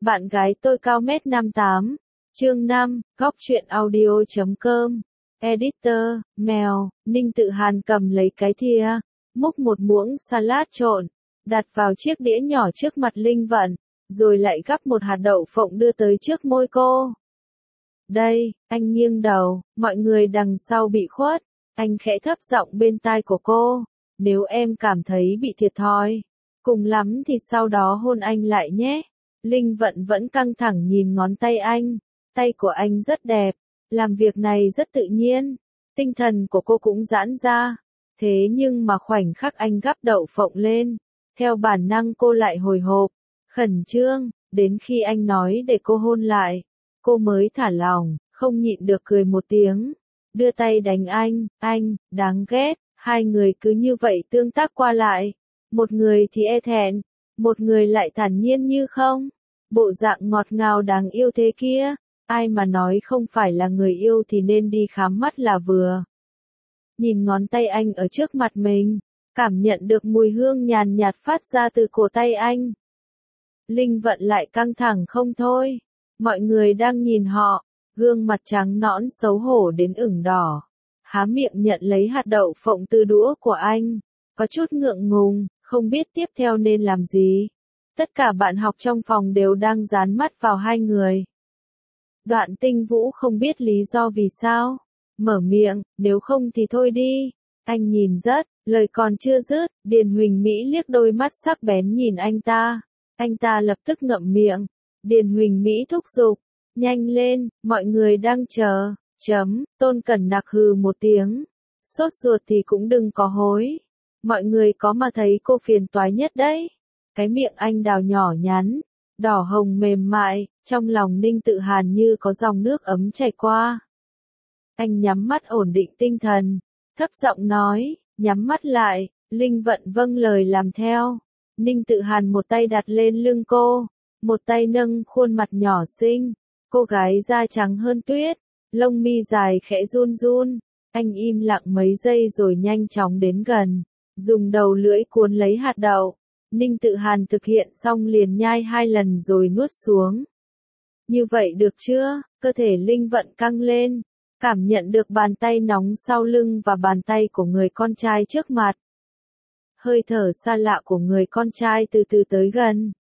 Bạn gái tôi cao mét 58. Chương 5, góc truyện audio.com. Editor, mèo, Ninh Tự Hàn cầm lấy cái thìa, múc một muỗng salad trộn, đặt vào chiếc đĩa nhỏ trước mặt Linh Vận, rồi lại gắp một hạt đậu phộng đưa tới trước môi cô. Đây, anh nghiêng đầu, mọi người đằng sau bị khuất, anh khẽ thấp giọng bên tai của cô, nếu em cảm thấy bị thiệt thòi, cùng lắm thì sau đó hôn anh lại nhé. Linh Vận vẫn căng thẳng nhìn ngón tay anh, tay của anh rất đẹp, làm việc này rất tự nhiên, tinh thần của cô cũng giãn ra, thế nhưng mà khoảnh khắc anh gắp đậu phộng lên, theo bản năng cô lại hồi hộp, khẩn trương, đến khi anh nói để cô hôn lại, cô mới thả lỏng, không nhịn được cười một tiếng, đưa tay đánh anh, đáng ghét, hai người cứ như vậy tương tác qua lại, một người thì e thẹn, một người lại thản nhiên như không, bộ dạng ngọt ngào đáng yêu thế kia, ai mà nói không phải là người yêu thì nên đi khám mắt là vừa. Nhìn ngón tay anh ở trước mặt mình, cảm nhận được mùi hương nhàn nhạt phát ra từ cổ tay anh. Linh Vận lại căng thẳng không thôi, mọi người đang nhìn họ, gương mặt trắng nõn xấu hổ đến ửng đỏ, há miệng nhận lấy hạt đậu phộng từ đũa của anh, có chút ngượng ngùng, không biết tiếp theo nên làm gì. Tất cả bạn học trong phòng đều đang dán mắt vào hai người. Đoạn Tinh Vũ không biết lý do vì sao, mở miệng, nếu không thì thôi đi. Anh nhìn rất, lời còn chưa dứt, Điền Huỳnh Mỹ liếc đôi mắt sắc bén nhìn anh ta lập tức ngậm miệng. Điền Huỳnh Mỹ thúc giục, nhanh lên, mọi người đang chờ, Tôn Cẩn Nặc hừ một tiếng, sốt ruột thì cũng đừng có hối. Mọi người có mà thấy cô phiền toái nhất đấy. Cái miệng anh đào nhỏ nhắn, đỏ hồng mềm mại, trong lòng Ninh Tự Hàn như có dòng nước ấm chảy qua. Anh nhắm mắt ổn định tinh thần, thấp giọng nói, nhắm mắt lại, Linh Vận vâng lời làm theo. Ninh Tự Hàn một tay đặt lên lưng cô, một tay nâng khuôn mặt nhỏ xinh, cô gái da trắng hơn tuyết, lông mi dài khẽ run run. Anh im lặng mấy giây rồi nhanh chóng đến gần, dùng đầu lưỡi cuốn lấy hạt đậu. Ninh Tự Hàn thực hiện xong liền nhai 2 lần rồi nuốt xuống. Như vậy được chưa? Cơ thể Linh Vận căng lên, cảm nhận được bàn tay nóng sau lưng và bàn tay của người con trai trước mặt. Hơi thở xa lạ của người con trai từ từ tới gần.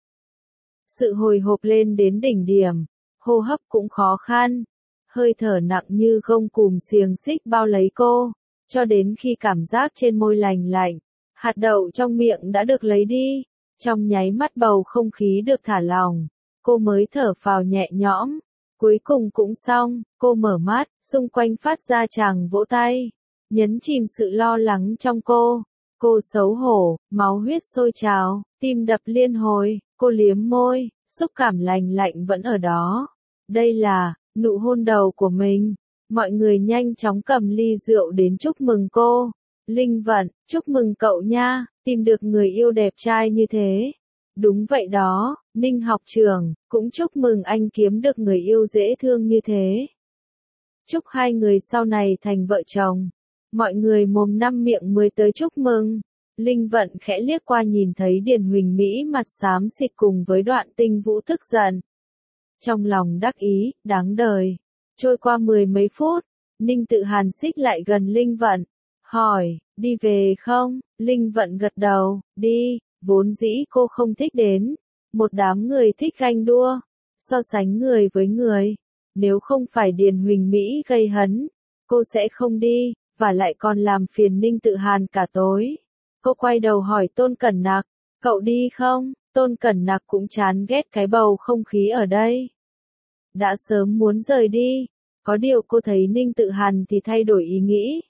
Sự hồi hộp lên đến đỉnh điểm, hô hấp cũng khó khăn. Hơi thở nặng như gông cùm xiềng xích bao lấy cô, cho đến khi cảm giác trên môi lành lạnh. Hạt đậu trong miệng đã được lấy đi, trong nháy mắt bầu không khí được thả lỏng, cô mới thở phào nhẹ nhõm, cuối cùng cũng xong, cô mở mắt, xung quanh phát ra tràng vỗ tay, nhấn chìm sự lo lắng trong cô xấu hổ, máu huyết sôi trào, tim đập liên hồi, cô liếm môi, xúc cảm lành lạnh vẫn ở đó, đây là, nụ hôn đầu của mình, mọi người nhanh chóng cầm ly rượu đến chúc mừng cô. Linh Vận, chúc mừng cậu nha, tìm được người yêu đẹp trai như thế. Đúng vậy đó, Ninh học trưởng, cũng chúc mừng anh kiếm được người yêu dễ thương như thế. Chúc hai người sau này thành vợ chồng. Mọi người mồm năm miệng 10 tới chúc mừng. Linh Vận khẽ liếc qua nhìn thấy Điền Huỳnh Mỹ mặt xám xịt cùng với Đoạn Tinh Vũ tức giận. Trong lòng đắc ý, đáng đời. Trôi qua 10 mấy phút, Ninh Tự Hàn xích lại gần Linh Vận. Hỏi, đi về không? Linh Vận gật đầu, đi, vốn dĩ cô không thích đến. Một đám người thích ganh đua, so sánh người với người. Nếu không phải Điền Huỳnh Mỹ gây hấn, cô sẽ không đi, và lại còn làm phiền Ninh Tự Hàn cả tối. Cô quay đầu hỏi Tôn Cẩn Nặc, cậu đi không? Tôn Cẩn Nặc cũng chán ghét cái bầu không khí ở đây. Đã sớm muốn rời đi, có điều cô thấy Ninh Tự Hàn thì thay đổi ý nghĩ.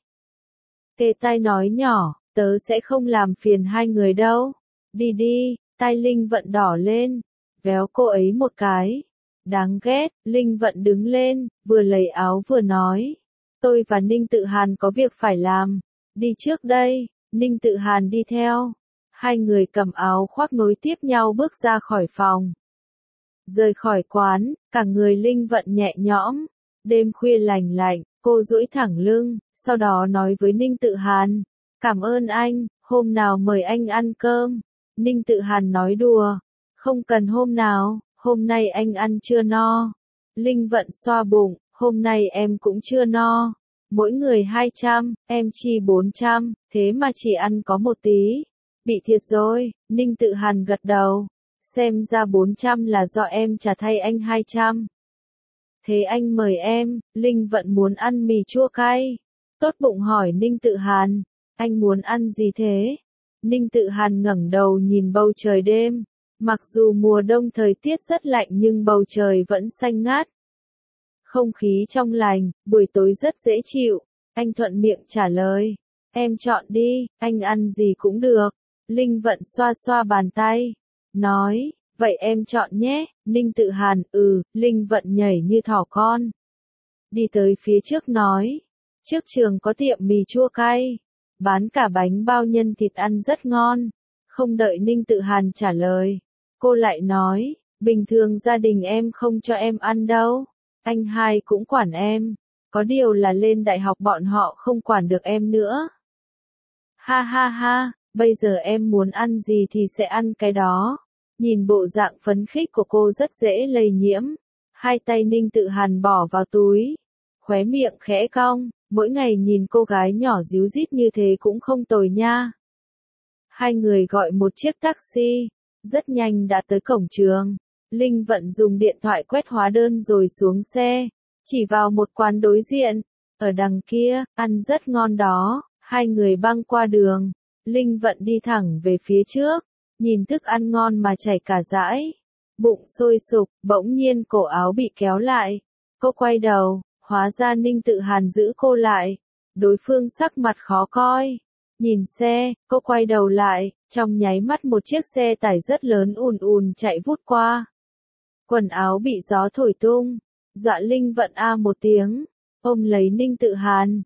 Kề tai nói nhỏ, tớ sẽ không làm phiền hai người đâu. Đi đi, tai Linh Vận đỏ lên, véo cô ấy một cái. Đáng ghét, Linh Vận đứng lên, vừa lấy áo vừa nói. Tôi và Ninh Tự Hàn có việc phải làm. Đi trước đây, Ninh Tự Hàn đi theo. Hai người cầm áo khoác nối tiếp nhau bước ra khỏi phòng. Rời khỏi quán, cả người Linh Vận nhẹ nhõm. Đêm khuya lành lạnh, cô duỗi thẳng lưng, sau đó nói với Ninh Tự Hàn. Cảm ơn anh, hôm nào mời anh ăn cơm. Ninh Tự Hàn nói đùa. Không cần hôm nào, hôm nay anh ăn chưa no. Linh Vận xoa bụng, hôm nay em cũng chưa no. Mỗi người 200, em chi 400, thế mà chỉ ăn có một tí. Bị thiệt rồi, Ninh Tự Hàn gật đầu. Xem ra 400 là do em trả thay anh 200. Thế anh mời em, Linh Vận muốn ăn mì chua cay. Tốt bụng hỏi Ninh Tự Hàn, anh muốn ăn gì thế? Ninh Tự Hàn ngẩng đầu nhìn bầu trời đêm. Mặc dù mùa đông thời tiết rất lạnh nhưng bầu trời vẫn xanh ngát. Không khí trong lành, buổi tối rất dễ chịu. Anh thuận miệng trả lời. Em chọn đi, anh ăn gì cũng được. Linh Vận xoa xoa bàn tay. Nói, vậy em chọn nhé. Ninh Tự Hàn, Linh Vận nhảy như thỏ con. Đi tới phía trước nói. Trước trường có tiệm mì chua cay. Bán cả bánh bao nhân thịt ăn rất ngon. Không đợi Ninh Tự Hàn trả lời. Cô lại nói, bình thường gia đình em không cho em ăn đâu. Anh hai cũng quản em. Có điều là lên đại học bọn họ không quản được em nữa. Ha ha ha, bây giờ em muốn ăn gì thì sẽ ăn cái đó. Nhìn bộ dạng phấn khích của cô rất dễ lây nhiễm. Hai tay Ninh Tự Hàn bỏ vào túi. Khóe miệng khẽ cong, mỗi ngày nhìn cô gái nhỏ díu dít như thế cũng không tồi nha. Hai người gọi một chiếc taxi. Rất nhanh đã tới cổng trường. Linh Vận dùng điện thoại quét hóa đơn rồi xuống xe. Chỉ vào một quán đối diện. Ở đằng kia, ăn rất ngon đó. Hai người băng qua đường. Linh Vận đi thẳng về phía trước. Nhìn thức ăn ngon mà chảy cả dãi. Bụng sôi sục, bỗng nhiên cổ áo bị kéo lại. Cô quay đầu, hóa ra Ninh Tự Hàn giữ cô lại. Đối phương sắc mặt khó coi. Nhìn xe, cô quay đầu lại, trong nháy mắt một chiếc xe tải rất lớn ùn ùn chạy vút qua. Quần áo bị gió thổi tung, dọa Linh Vận một tiếng, ôm lấy Ninh Tự Hàn.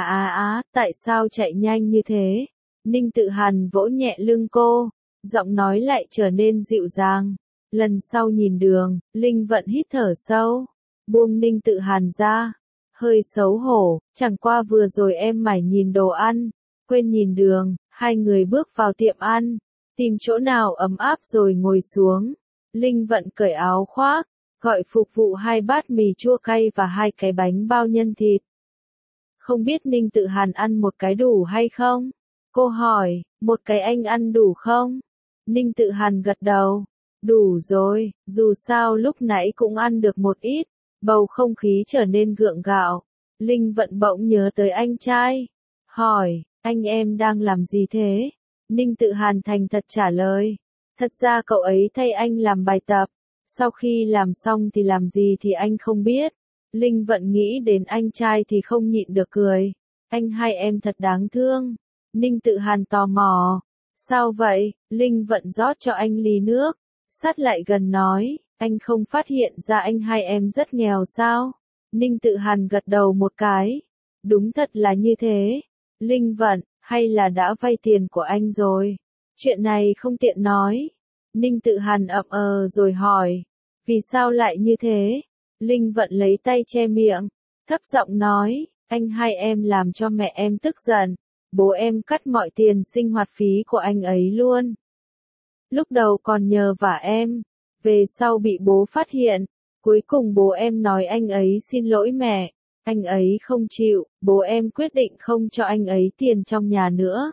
Tại sao chạy nhanh như thế? Ninh Tự Hàn vỗ nhẹ lưng cô, giọng nói lại trở nên dịu dàng. Lần sau nhìn đường, Linh Vận hít thở sâu, buông Ninh Tự Hàn ra. Hơi xấu hổ, chẳng qua vừa rồi em mải nhìn đồ ăn, quên nhìn đường. Hai người bước vào tiệm ăn, tìm chỗ nào ấm áp rồi ngồi xuống. Linh Vận cởi áo khoác, gọi phục vụ 2 bát mì chua cay và 2 cái bánh bao nhân thịt. Không biết Ninh Tự Hàn ăn một cái đủ hay không? Cô hỏi, một cái anh ăn đủ không? Ninh Tự Hàn gật đầu. Đủ rồi, dù sao lúc nãy cũng ăn được một ít. Bầu không khí trở nên gượng gạo. Linh Vận bỗng nhớ tới anh trai. Hỏi, anh em đang làm gì thế? Ninh Tự Hàn thành thật trả lời. Thật ra cậu ấy thay anh làm bài tập. Sau khi làm xong thì làm gì thì anh không biết. Linh Vận nghĩ đến anh trai thì không nhịn được cười. Anh hai em thật đáng thương. Ninh Tự Hàn tò mò. Sao vậy? Linh Vận rót cho anh ly nước. Sát lại gần nói, anh không phát hiện ra anh hai em rất nghèo sao? Ninh Tự Hàn gật đầu một cái. Đúng thật là như thế. Linh Vận, hay là đã vay tiền của anh rồi? Chuyện này không tiện nói. Ninh Tự Hàn ậm rồi hỏi. Vì sao lại như thế? Linh Vận lấy tay che miệng. Thấp giọng nói, anh hai em làm cho mẹ em tức giận. Bố em cắt mọi tiền sinh hoạt phí của anh ấy luôn. Lúc đầu còn nhờ vả em. Về sau bị bố phát hiện. Cuối cùng bố em nói anh ấy xin lỗi mẹ. Anh ấy không chịu, bố em quyết định không cho anh ấy tiền trong nhà nữa.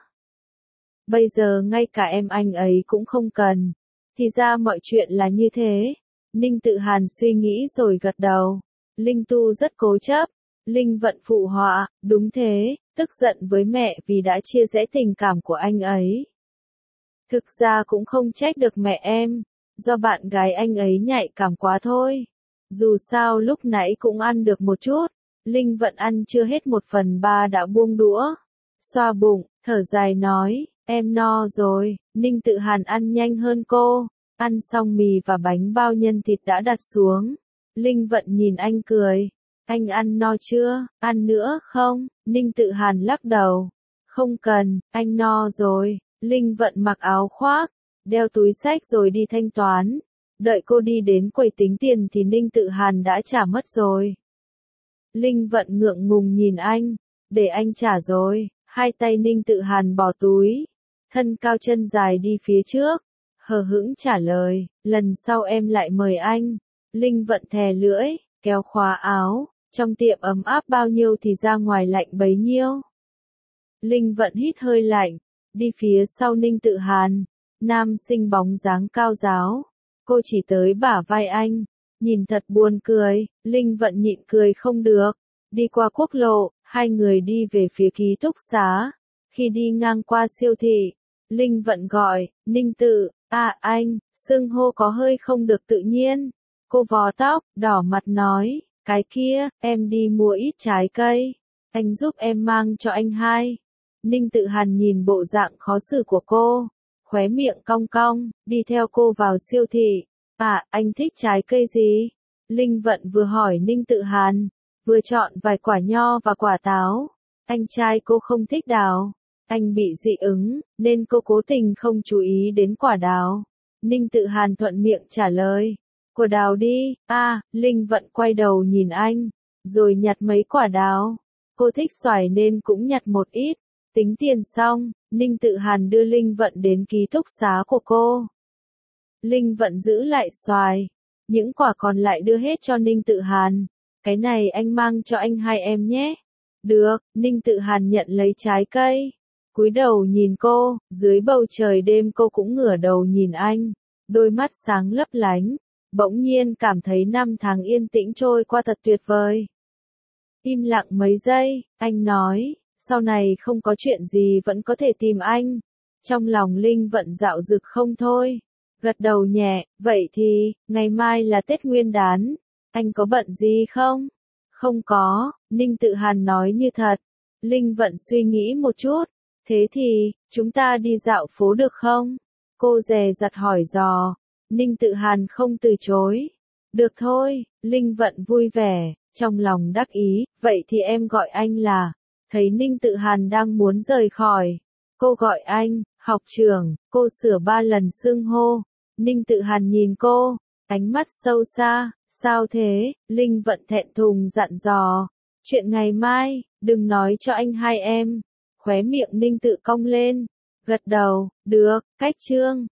Bây giờ ngay cả em anh ấy cũng không cần. Thì ra mọi chuyện là như thế. Ninh Tự Hàn suy nghĩ rồi gật đầu. Linh Tu rất cố chấp. Linh Vận phụ họa, đúng thế, tức giận với mẹ vì đã chia rẽ tình cảm của anh ấy. Thực ra cũng không trách được mẹ em. Do bạn gái anh ấy nhạy cảm quá thôi. Dù sao lúc nãy cũng ăn được một chút. Linh Vận ăn chưa hết 1/3 đã buông đũa. Xoa bụng, thở dài nói, em no rồi. Ninh Tự Hàn ăn nhanh hơn cô. Ăn xong mì và bánh bao nhân thịt đã đặt xuống. Linh Vận nhìn anh cười. Anh ăn no chưa, ăn nữa không? Ninh Tự Hàn lắc đầu. Không cần, anh no rồi. Linh Vận mặc áo khoác, đeo túi xách rồi đi thanh toán. Đợi cô đi đến quầy tính tiền thì Ninh Tự Hàn đã trả mất rồi. Linh Vận ngượng ngùng nhìn anh, để anh trả rồi. Hai tay Ninh Tự Hàn bỏ túi, thân cao chân dài đi phía trước, hờ hững trả lời, lần sau em lại mời anh. Linh Vận thè lưỡi, kéo khóa áo, trong tiệm ấm áp bao nhiêu thì ra ngoài lạnh bấy nhiêu. Linh Vận hít hơi lạnh, đi phía sau Ninh Tự Hàn, nam sinh bóng dáng cao ráo. Cô chỉ tới bả vai anh, nhìn thật buồn cười, Linh Vận nhịn cười không được. Đi qua quốc lộ, hai người đi về phía ký túc xá. Khi đi ngang qua siêu thị, Linh Vận gọi, Ninh Tự, anh, xưng hô có hơi không được tự nhiên. Cô vò tóc, đỏ mặt nói, cái kia, em đi mua ít trái cây. Anh giúp em mang cho anh hai. Ninh Tự Hàn nhìn bộ dạng khó xử của cô, khóe miệng cong cong, đi theo cô vào siêu thị. Anh thích trái cây gì? Linh Vận vừa hỏi Ninh Tự Hàn, vừa chọn vài quả nho và quả táo. Anh trai cô không thích đào. Anh bị dị ứng, nên cô cố tình không chú ý đến quả đào. Ninh Tự Hàn thuận miệng trả lời. Quả đào đi. Linh Vận quay đầu nhìn anh, rồi nhặt mấy quả đào. Cô thích xoài nên cũng nhặt một ít. Tính tiền xong, Ninh Tự Hàn đưa Linh Vận đến ký túc xá của cô. Linh Vận giữ lại xoài, những quả còn lại đưa hết cho Ninh Tự Hàn. Cái này anh mang cho anh hai em nhé. Được, Ninh Tự Hàn nhận lấy trái cây, cúi đầu nhìn cô, dưới bầu trời đêm cô cũng ngửa đầu nhìn anh, đôi mắt sáng lấp lánh, bỗng nhiên cảm thấy năm tháng yên tĩnh trôi qua thật tuyệt vời. Im lặng mấy giây, anh nói, sau này không có chuyện gì vẫn có thể tìm anh. Trong lòng Linh Vận dạo dực không thôi, gật đầu nhẹ, vậy thì, ngày mai là Tết Nguyên đán, anh có bận gì không? Không có, Ninh Tự Hàn nói như thật. Linh Vận suy nghĩ một chút, thế thì, chúng ta đi dạo phố được không? Cô dè dặt hỏi dò. Ninh Tự Hàn không từ chối. Được thôi, Linh Vận vui vẻ, trong lòng đắc ý, vậy thì em gọi anh là. Thấy Ninh Tự Hàn đang muốn rời khỏi, cô gọi anh, học trưởng, cô sửa 3 lần xưng hô. Ninh Tự Hàn nhìn cô, ánh mắt sâu xa, sao thế? Linh Vận thẹn thùng dặn dò, chuyện ngày mai, đừng nói cho anh hai em. Khóe miệng Ninh Tự cong lên, gật đầu, được, cách chương.